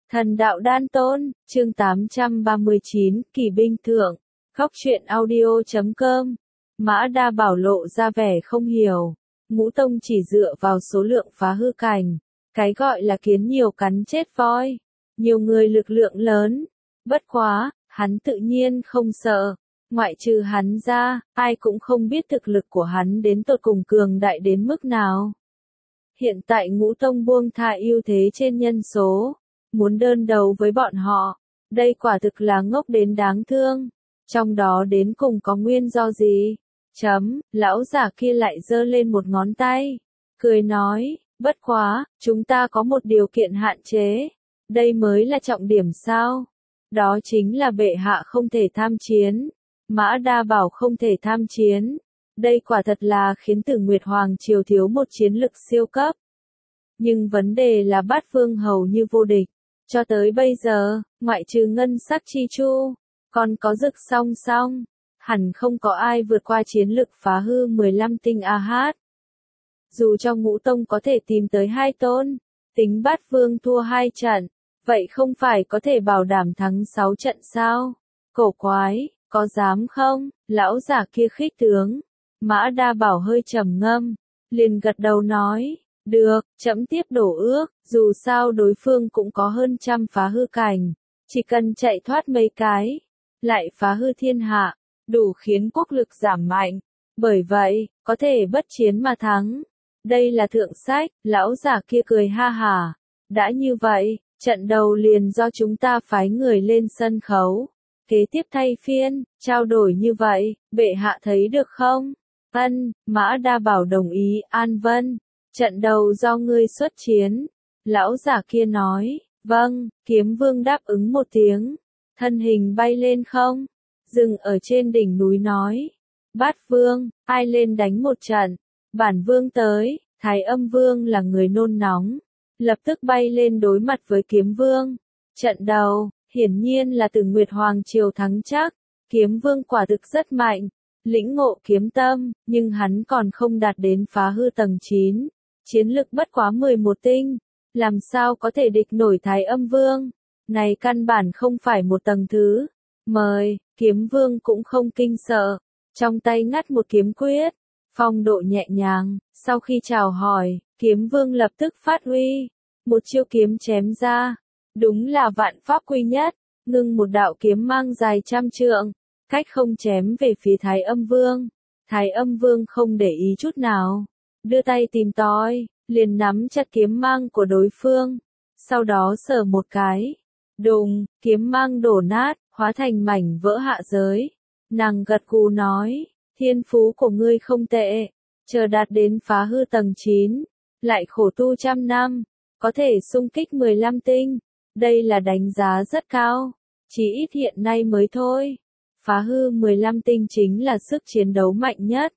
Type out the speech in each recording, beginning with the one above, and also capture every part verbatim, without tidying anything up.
Thần đạo đan tôn, chương tám trăm ba mươi chín, Kỳ binh thượng. Khóc chuyện audio chấm com. Mã Đa Bảo lộ ra vẻ không hiểu. Ngũ tông chỉ dựa vào số lượng phá hư cảnh. Cái gọi là kiến nhiều cắn chết voi. Nhiều người lực lượng lớn. Bất quá, hắn tự nhiên không sợ. Ngoại trừ hắn ra, ai cũng không biết thực lực của hắn đến tột cùng cường đại đến mức nào. Hiện tại ngũ tông buông tha ưu thế trên nhân số. Muốn đơn đấu với bọn họ, đây quả thực là ngốc đến đáng thương. Trong đó đến cùng có nguyên do gì? Chấm, lão giả kia lại giơ lên một ngón tay. Cười nói, bất quá, chúng ta có một điều kiện hạn chế. Đây mới là trọng điểm sao? Đó chính là bệ hạ không thể tham chiến. Mã Đa Bảo không thể tham chiến. Đây quả thật là khiến Tử Nguyệt Hoàng Triều thiếu một chiến lực siêu cấp. Nhưng vấn đề là Bát Vương hầu như vô địch. Cho tới bây giờ, ngoại trừ ngân sắc chi chu, còn có Dực song song, hẳn không có ai vượt qua chiến lực phá hư mười lăm tinh a hát. Dù cho ngũ tông có thể tìm tới hai tôn, tính Bát Vương thua hai trận, vậy không phải có thể bảo đảm thắng sáu trận sao? Cổ quái, có dám không? Lão giả kia khích tướng. Mã Đa Bảo hơi trầm ngâm, liền gật đầu nói. Được, trẫm tiếp đổ ước, dù sao đối phương cũng có hơn trăm phá hư cảnh, chỉ cần chạy thoát mấy cái, lại phá hư thiên hạ, đủ khiến quốc lực giảm mạnh, bởi vậy, có thể bất chiến mà thắng. Đây là thượng sách, lão giả kia cười ha hả, đã như vậy, trận đầu liền do chúng ta phái người lên sân khấu, kế tiếp thay phiên, trao đổi như vậy, bệ hạ thấy được không? Ân, Mã Đa Bảo đồng ý, An Vân. Trận đầu do ngươi xuất chiến. Lão giả kia nói, vâng, Kiếm Vương đáp ứng một tiếng. Thân hình bay lên không? Dừng ở trên đỉnh núi nói. Bát Vương, ai lên đánh một trận? Bản Vương tới, Thái Âm Vương là người nôn nóng. Lập tức bay lên đối mặt với Kiếm Vương. Trận đầu, hiển nhiên là Tử Nguyệt Hoàng Triều thắng chắc. Kiếm Vương quả thực rất mạnh. Lĩnh ngộ kiếm tâm, nhưng hắn còn không đạt đến phá hư tầng chín. Chiến lực bất quá mười một tinh, làm sao có thể địch nổi Thái Âm Vương? Này căn bản không phải một tầng thứ. Mời, Kiếm Vương cũng không kinh sợ, trong tay ngắt một kiếm quyết, phong độ nhẹ nhàng, sau khi chào hỏi, Kiếm Vương lập tức phát huy, một chiêu kiếm chém ra, đúng là vạn pháp quy nhất, ngưng một đạo kiếm mang dài trăm trượng, cách không chém về phía Thái Âm Vương. Thái Âm Vương không để ý chút nào. Đưa tay tìm tòi, liền nắm chặt kiếm mang của đối phương, sau đó sờ một cái, đùng, kiếm mang đổ nát, hóa thành mảnh vỡ hạ giới. Nàng gật gù nói, thiên phú của ngươi không tệ, chờ đạt đến phá hư tầng chín, lại khổ tu trăm năm, có thể xung kích mười lăm tinh, đây là đánh giá rất cao, chỉ ít hiện nay mới thôi. Phá hư mười lăm tinh chính là sức chiến đấu mạnh nhất.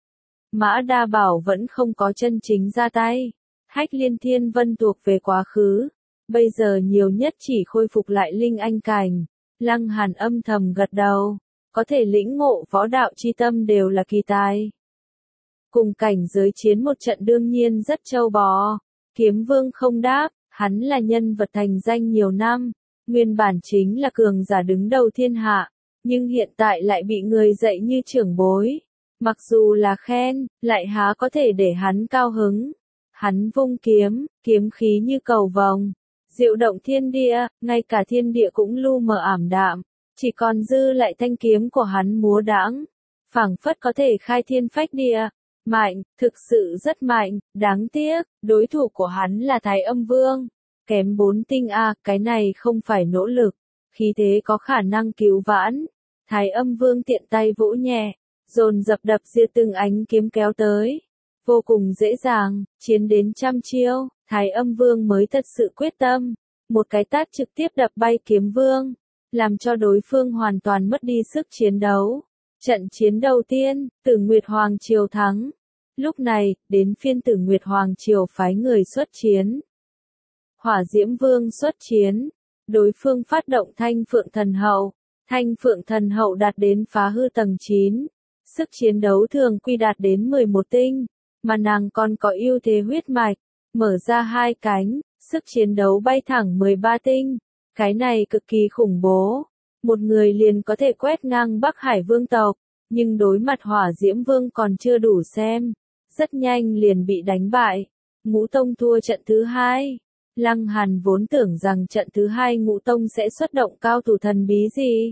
Mã Đa Bảo vẫn không có chân chính ra tay. Hách Liên Thiên Vân thuộc về quá khứ. Bây giờ nhiều nhất chỉ khôi phục lại linh anh cảnh. Lăng Hàn âm thầm gật đầu. Có thể lĩnh ngộ võ đạo chi tâm đều là kỳ tài. Cùng cảnh giới chiến một trận đương nhiên rất trâu bò. Kiếm Vương không đáp. Hắn là nhân vật thành danh nhiều năm. Nguyên bản chính là cường giả đứng đầu thiên hạ. Nhưng hiện tại lại bị người dạy như trưởng bối. Mặc dù là khen, lại há có thể để hắn cao hứng. Hắn vung kiếm, kiếm khí như cầu vồng, diệu động thiên địa, ngay cả thiên địa cũng lu mờ ảm đạm, chỉ còn dư lại thanh kiếm của hắn múa đãng, phảng phất có thể khai thiên phách địa. Mạnh, thực sự rất mạnh, đáng tiếc, đối thủ của hắn là Thái Âm Vương. Kém bốn tinh a, cái này không phải nỗ lực, khí thế có khả năng cứu vãn. Thái Âm Vương tiện tay vỗ nhẹ, dồn dập đập diệt từng ánh kiếm kéo tới. Vô cùng dễ dàng, chiến đến trăm chiêu, Thái Âm Vương mới thật sự quyết tâm. Một cái tát trực tiếp đập bay Kiếm Vương, làm cho đối phương hoàn toàn mất đi sức chiến đấu. Trận chiến đầu tiên, Tử Nguyệt Hoàng Triều thắng. Lúc này, đến phiên Tử Nguyệt Hoàng Triều phái người xuất chiến. Hỏa Diễm Vương xuất chiến, đối phương phát động Thanh Phượng Thần Hậu. Thanh Phượng Thần Hậu đạt đến phá hư tầng chín. Sức chiến đấu thường quy đạt đến mười một tinh, mà nàng còn có ưu thế huyết mạch, mở ra hai cánh, Sức chiến đấu bay thẳng mười ba tinh. Cái này cực kỳ khủng bố. Một người liền có thể quét ngang Bắc Hải vương tộc, nhưng đối mặt Hỏa Diễm Vương còn chưa đủ xem. Rất nhanh liền bị đánh bại. Ngũ Tông thua trận thứ hai. Lăng Hàn vốn tưởng rằng trận thứ hai Ngũ Tông sẽ xuất động cao thủ thần bí gì.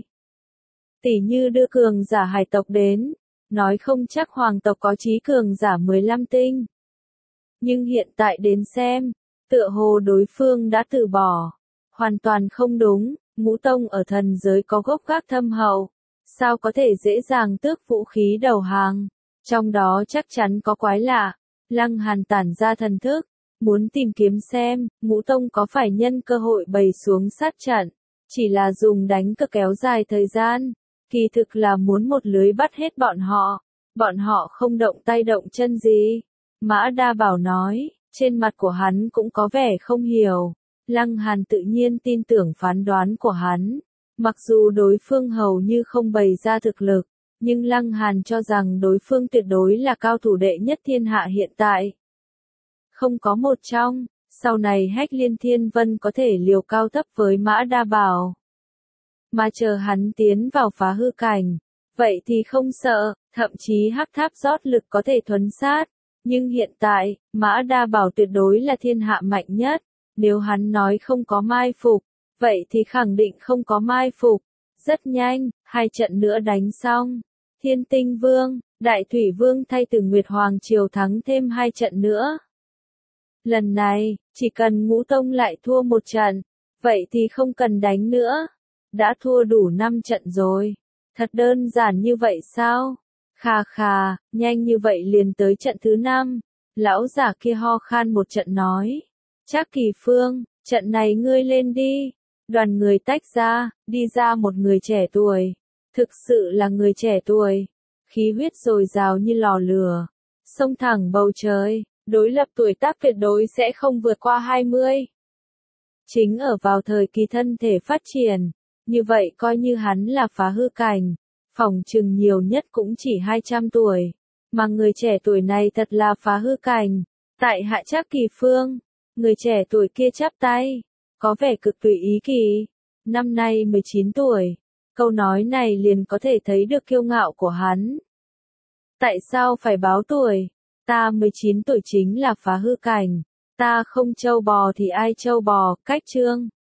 Tỉ như đưa cường giả hải tộc đến, nói không chắc hoàng tộc có chí cường giả mười lăm tinh. Nhưng hiện tại đến xem, tựa hồ đối phương đã từ bỏ. Hoàn toàn không đúng, Ngũ Tông ở thần giới có gốc gác thâm hậu. Sao có thể dễ dàng tước vũ khí đầu hàng? Trong đó chắc chắn có quái lạ. Lăng Hàn tản ra thần thức, muốn tìm kiếm xem, Ngũ Tông có phải nhân cơ hội bày xuống sát trận. Chỉ là dùng đánh cờ kéo dài thời gian. Kỳ thực là muốn một lưới bắt hết bọn họ. Bọn họ không động tay động chân gì. Mã Đa Bảo nói, trên mặt của hắn cũng có vẻ không hiểu. Lăng Hàn tự nhiên tin tưởng phán đoán của hắn. Mặc dù đối phương hầu như không bày ra thực lực, nhưng Lăng Hàn cho rằng đối phương tuyệt đối là cao thủ đệ nhất thiên hạ hiện tại. Không có một trong, sau này Hách Liên Thiên Vân có thể liều cao thấp với Mã Đa Bảo. Mà chờ hắn tiến vào phá hư cảnh, vậy thì không sợ, thậm chí hắc tháp rót lực có thể thuấn sát. Nhưng hiện tại, Mã Đa Bảo tuyệt đối là thiên hạ mạnh nhất. Nếu hắn nói không có mai phục, vậy thì khẳng định không có mai phục. Rất nhanh, hai trận nữa đánh xong. Thiên Tinh Vương, Đại Thủy Vương thay từ Nguyệt Hoàng Triều thắng thêm hai trận nữa. Lần này, chỉ cần Ngũ Tông lại thua một trận, vậy thì không cần đánh nữa. Đã thua đủ năm trận rồi. Thật đơn giản như vậy sao? Khà khà, nhanh như vậy liền tới trận thứ năm. Lão giả kia ho khan một trận nói. Trác Kỳ Phương, trận này ngươi lên đi. Đoàn người tách ra, đi ra một người trẻ tuổi. Thực sự là người trẻ tuổi. Khí huyết dồi dào như lò lửa. Xông thẳng bầu trời, đối lập tuổi tác tuyệt đối sẽ không vượt qua hai mươi. Chính ở vào thời kỳ thân thể phát triển. Như vậy coi như hắn là phá hư cảnh. Phỏng chừng nhiều nhất cũng chỉ hai trăm tuổi. Mà người trẻ tuổi này thật là phá hư cảnh. Tại hạ Trác Kỳ Phương. Người trẻ tuổi kia chắp tay. Có vẻ cực tùy ý kỳ. Năm nay mười chín tuổi. Câu nói này liền có thể thấy được kiêu ngạo của hắn. Tại sao phải báo tuổi? Ta mười chín tuổi chính là phá hư cảnh. Ta không trâu bò thì ai trâu bò, cách chương.